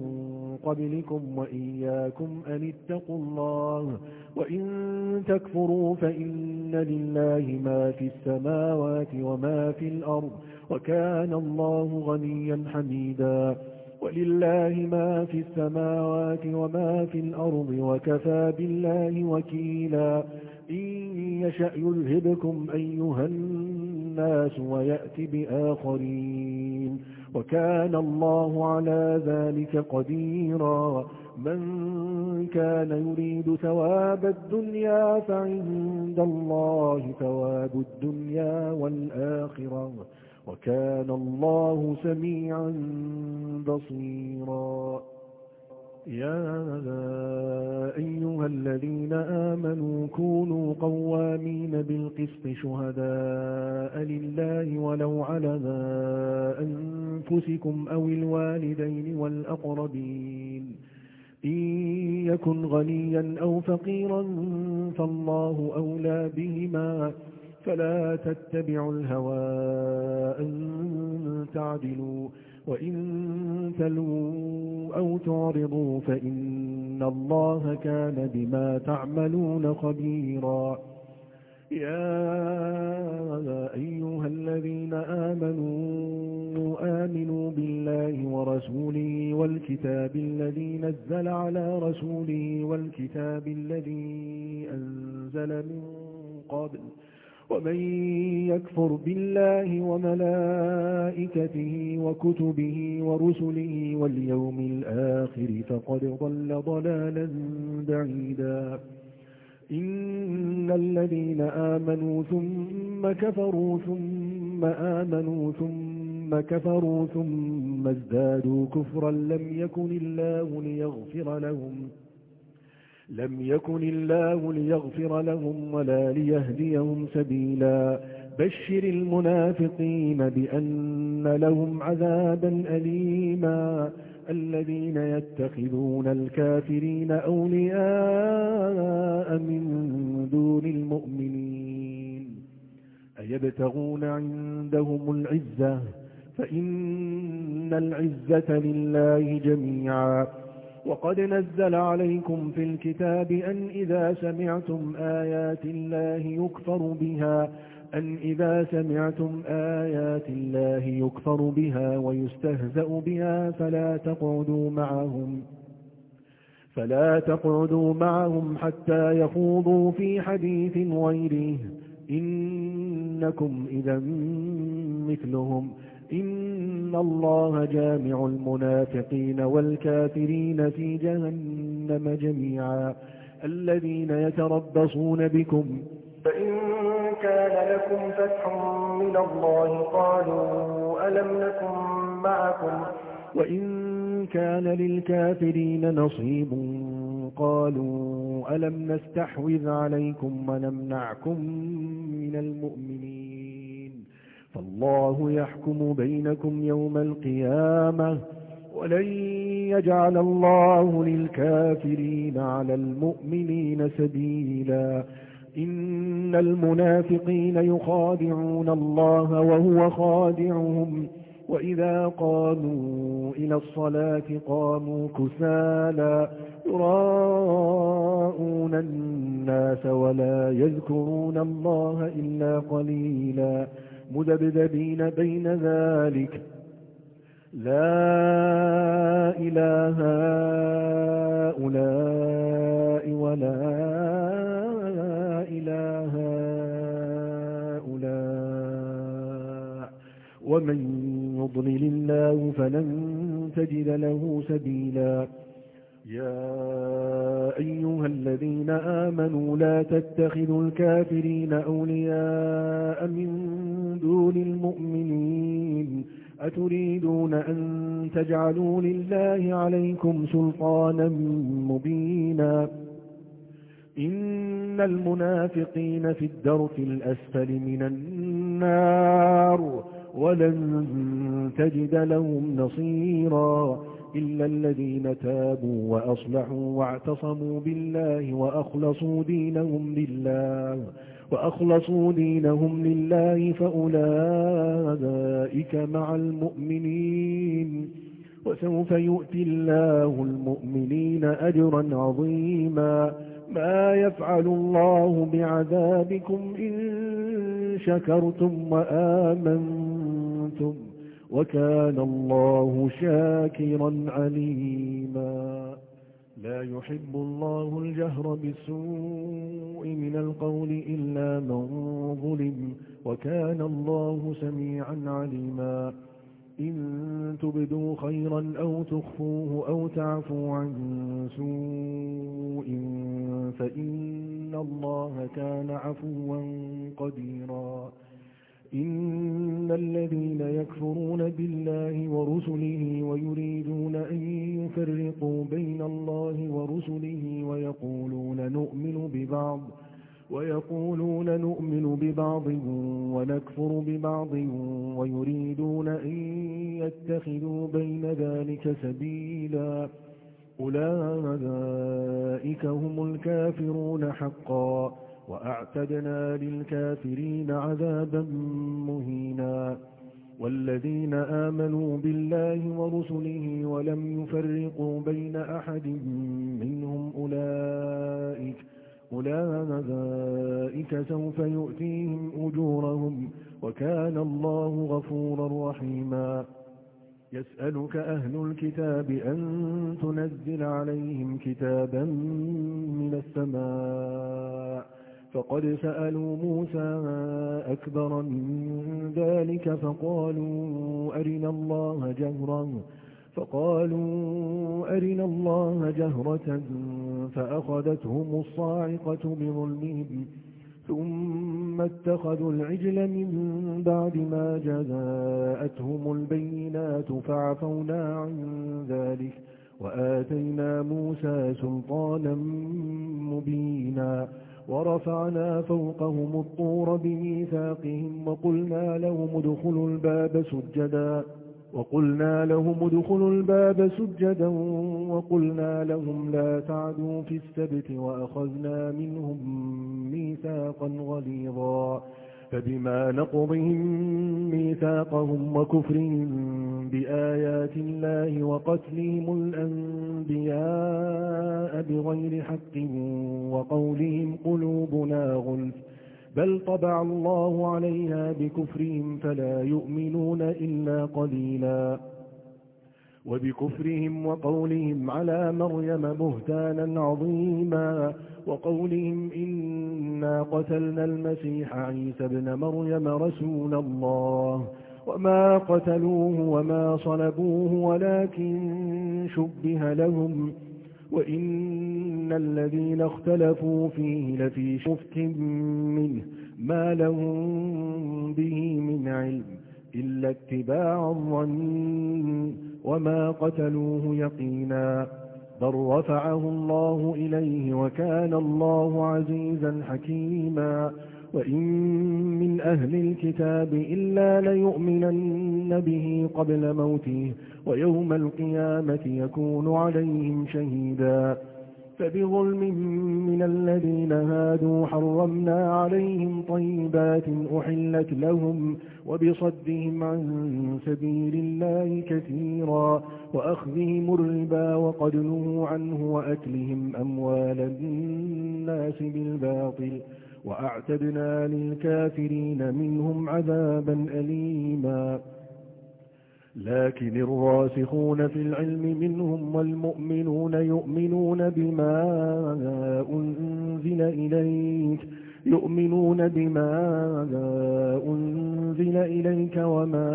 قبلكم وإياكم أن اتقوا الله وإن تكفروا فإن لله ما في السماوات وما في الأرض وكان الله غنيا حميدا ولله ما في السماوات وما في الأرض وكفى بالله وكيلا إن يشأ يذهبكم أيها الناس ويأتي بآخرين وكان الله على ذلك قديرا من كان يريد ثواب الدنيا فعند الله ثواب الدنيا والآخرة وكان الله سميعا بصيرا يا أيها الذين آمنوا كونوا قوامين بالقسط شهداء لله ولو على أنفسكم أو الوالدين والأقربين إن يكن غنيا أو فقيرا فالله أولى بهما فلا تتبعوا الهوى أن تعدلوا وإن تلووا أو تعرضوا فإن الله كان بما تعملون خبيرا يا أيها الذين آمنوا آمنوا بالله ورسوله والكتاب الذي نزل على رسوله والكتاب الذي أنزل من قبل ومن يكفر بالله وملائكته وكتبه ورسله واليوم الآخر فقد ضل ضلالا بعيدا إن الذين آمنوا ثم كفروا ثم آمنوا ثم كفروا ثم ازدادوا كفرا لم يكن الله ليغفر لهم لم يكن الله ليغفر لهم ولا ليهديهم سبيلا بشر المنافقين بأن لهم عذابا أليما الذين يتخذون الكافرين أولياء من دون المؤمنين أيبتغون عندهم العزة فإن العزة لله جميعا وقد نزل عليكم في الكتاب أن إذا سمعتم آيات الله يكفر بها أن إذا سمعتم آيات الله يكفر بها ويستهزأ بها فلا تقعدوا معهم فلا تقعدوا معهم حتى يخوضوا في حديث غيره إنكم إذا مثلهم إن الله جامع المنافقين والكافرين في جهنم جميعا الذين يتربصون بكم فإن كان لكم فتح من الله قالوا ألم نكن معكم وإن كان للكافرين نصيب قالوا ألم نستحوذ عليكم ونمنعكم من المؤمنين فالله يحكم بينكم يوم القيامة ولن يجعل الله للكافرين على المؤمنين سبيلا إن المنافقين يخادعون الله وهو خادعهم وإذا قاموا إلى الصلاة قاموا كسالى يراءون الناس ولا يذكرون الله إلا قليلا مذبذبين بين ذلك لا إله هؤلاء ولا إله هؤلاء ومن يضلل الله فلن تجد له سبيلا يا أيها الذين آمنوا لا تتخذوا الكافرين أولياء من دون المؤمنين أتريدون أن تجعلوا لله عليكم سلطانا مبينا إن المنافقين في الدرك الأسفل من النار ولن تجد لهم نصيرا إلا الذين تابوا وأصلحوا واعتصموا بالله وأخلصوا دينهم لله وأخلصوا دينهم لله فأولئك مع المؤمنين وسوف يؤتي الله المؤمنين أجرا عظيما. ما يفعل الله بعذابكم إن شكرتم وآمنتم وكان الله شاكرا عليما. لا يحب الله الجهر بالسوء من القول إلا من ظلم وكان الله سميعا عليما. إن تبدوا خيرا أو تخفوه أو تعفوا عن سوء فإن الله كان عفوا قديرا. إن الذين يكفرون بالله ورسله ويريدون أن يفرقوا بين الله ورسله ويقولون نؤمن ببعض ويقولون نؤمن ببعض ونكفر ببعض ويريدون أن يتخذوا بين ذلك سبيلا أولئك هم الكافرون حقا وأعتدنا للكافرين عذابا مهينا. والذين آمنوا بالله ورسله ولم يفرقوا بين أحد منهم أولئك أولئك سوف يؤتيهم أجورهم وكان الله غفورا رحيما. يسألك أهل الكتاب أن تنزل عليهم كتابا من السماء فقد سألوا موسى أكبر من ذلك فقالوا أرنا الله جهرا فقالوا أرنا الله جهرة فأخذتهم الصاعقة بظلمهم ثم اتخذوا العجل من بعد ما جاءتهم البينات فعفونا عن ذلك وآتينا موسى سلطانا مبينا. ورفعنا فوقهم الطور بميثاقهم وقلنا لهم ادخلوا الباب سجدا وقلنا لهم ادخلوا الباب سجدا وقلنا لهم لا تعدوا في السبت وأخذنا منهم ميثاقا غليظا. فبما نقضهم ميثاقهم وكفرهم بآيات الله وقتلهم الأنبياء بغير حق وقولهم قلوبنا غلف بل طبع الله عليها بكفرهم فلا يؤمنون إلا قليلا. وبكفرهم وقولهم على مريم بهتانا عظيما وقولهم إنا قتلنا المسيح عيسى ابن مريم رسول الله وما قتلوه وما صلبوه ولكن شبه لهم وإن الذين اختلفوا فيه لفي شك منه ما لهم به من علم إلا اتباع الظن وما قتلوه يقينا بل رفعه الله إليه وكان الله عزيزا حكيما. وإن من أهل الكتاب إلا ليؤمنن به قبل موته ويوم القيامة يكون عليهم شهيدا. فبظلم من الذين هادوا حرمنا عليهم طيبات أحلت لهم وبصدهم عن سبيل الله كثيرا وأخذهم الربا وقد نهوا عنه وأكلهم أموال الناس بالباطل وأعتدنا للكافرين منهم عذابا أليما. لكن الراسخون في العلم منهم والمؤمنون يؤمنون بما أنزل إليك يؤمنون بما أنزل إليك وما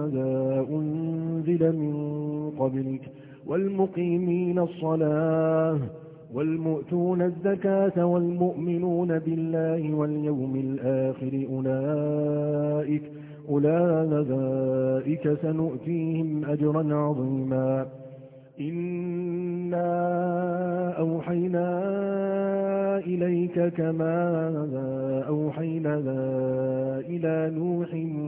أنزل من قبلك والمقيمين الصلاة والمؤتون الزكاة والمؤمنون بالله واليوم الآخر أولئك أولئك سنؤتيهم أجرا عظيما. إنا أوحينا إليك كما أوحينا إلى نوح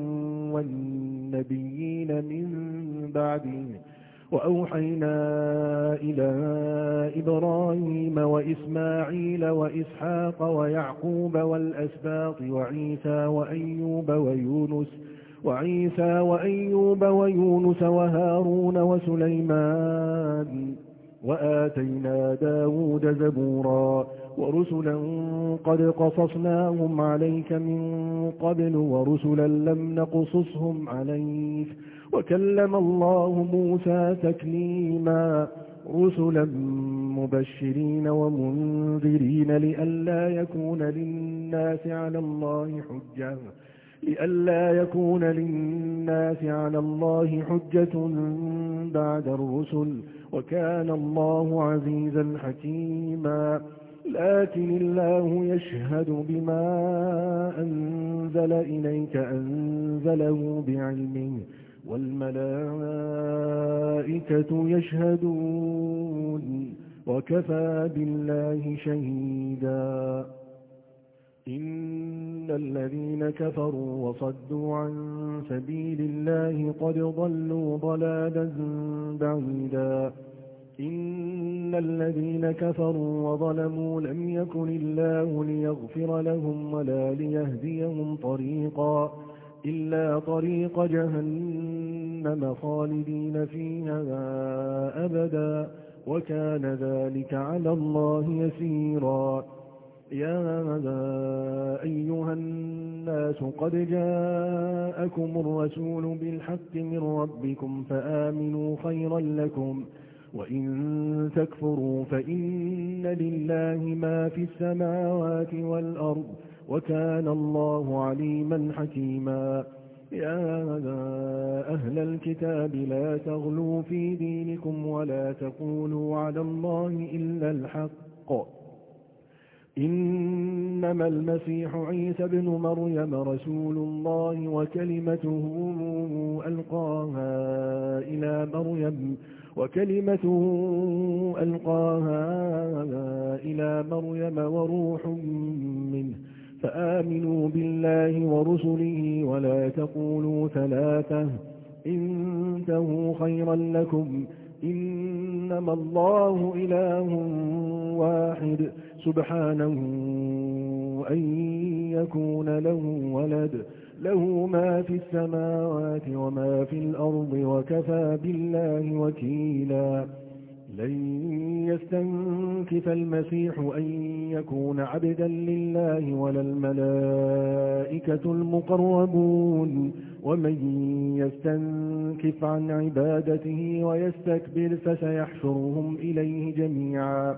والنبيين من بعده وأوحينا إلى إبراهيم وإسماعيل وإسحاق ويعقوب والأسباط وعيسى وأيوب ويونس وعيسى وأيوب ويونس وهارون وسليمان وآتينا داود زبورا ورسلا قد قصصناهم عليك من قبل ورسلا لم نقصصهم عليك وكلم الله موسى تكليما رسلا مبشرين ومنذرين لئلا يكون للناس على الله حجة لئلا يكون للناس على الله حجة بعد الرسل وكان الله عزيزا حكيما لكن الله يشهد بما أنزل إليك أنزله بعلمه والملائكة يشهدون وكفى بالله شهيدا إن الذين كفروا وصدوا عن سبيل الله قد ضلوا ضلالا بعيدا إن الذين كفروا وظلموا لم يكن الله ليغفر لهم ولا ليهديهم طريقا إلا طريق جهنم خالدين فيها أبدا وكان ذلك على الله يسيرا يا أيها الناس قد جاءكم الرسول بالحق من ربكم فآمنوا خيرا لكم وإن تكفروا فإن لله ما في السماوات والأرض وكان الله عليما حكيما يا أهل الكتاب لا تغلوا في دينكم ولا تقولوا على الله إلا الحق إنما المسيح عيسى بن مريم رسول الله وكلمته ألقاها إلى مريم وكلمته ألقاها إلى مريم وروح منه فآمنوا بالله ورسله ولا تقولوا ثلاثة انتهوا خيرا لكم إنما الله إله واحد سبحانه أن يكون له ولد له ما في السماوات وما في الأرض وكفى بالله وكيلا لن يستنكف المسيح أن يكون عبدا لله ولا الملائكة المقربون ومن يستنكف عن عبادته ويستكبر فسيحشرهم إليه جميعا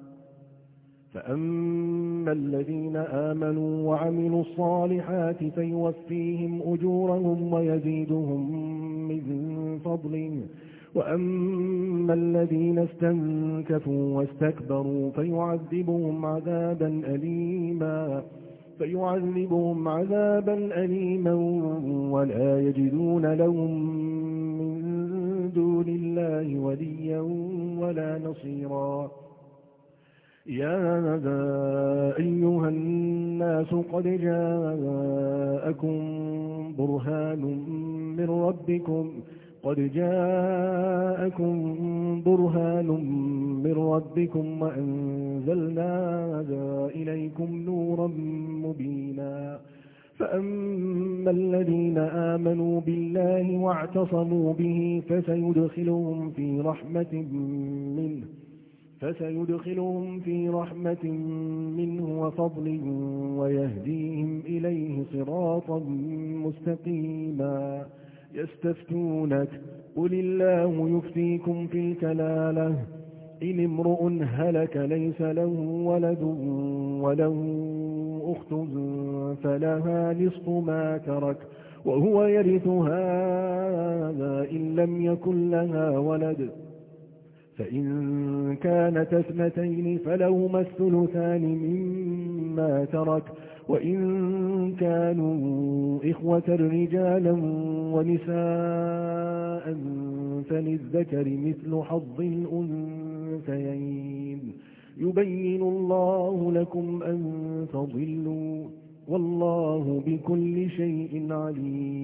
فأما الذين آمنوا وعملوا الصالحات فيوفيهم أجورهم ويزيدهم من فضله وأما الذين استنكفوا واستكبروا فيعذبهم عذابا أليما فيعذبهم عذابا أليما ولا يجدون لهم من دون الله وليا ولا نصيرا يا أيها الناس قد جاءكم برهان من ربكم قد جاءكم برهان من ربكم وأنزلنا إليكم نورا مبينا فأما الذين آمنوا بالله واعتصموا به فسيدخلهم في رحمة منه فسيدخلهم في رحمة منه وفضل ويهديهم إليه صراطا مستقيما يستفتونك قل الله يفتيكم في الكلالة إن امرؤ هلك ليس له ولد وله أخت فلها نصف ما ترك وهو يرثها إن لم يكن لها ولد فإن كانت اثنتين فلهما الثلثان مما ترك وإن كانوا إخوة رجالا ونساء فللذكر مثل حظ الأنثيين يبين الله لكم أن تضلوا والله بكل شيء عليم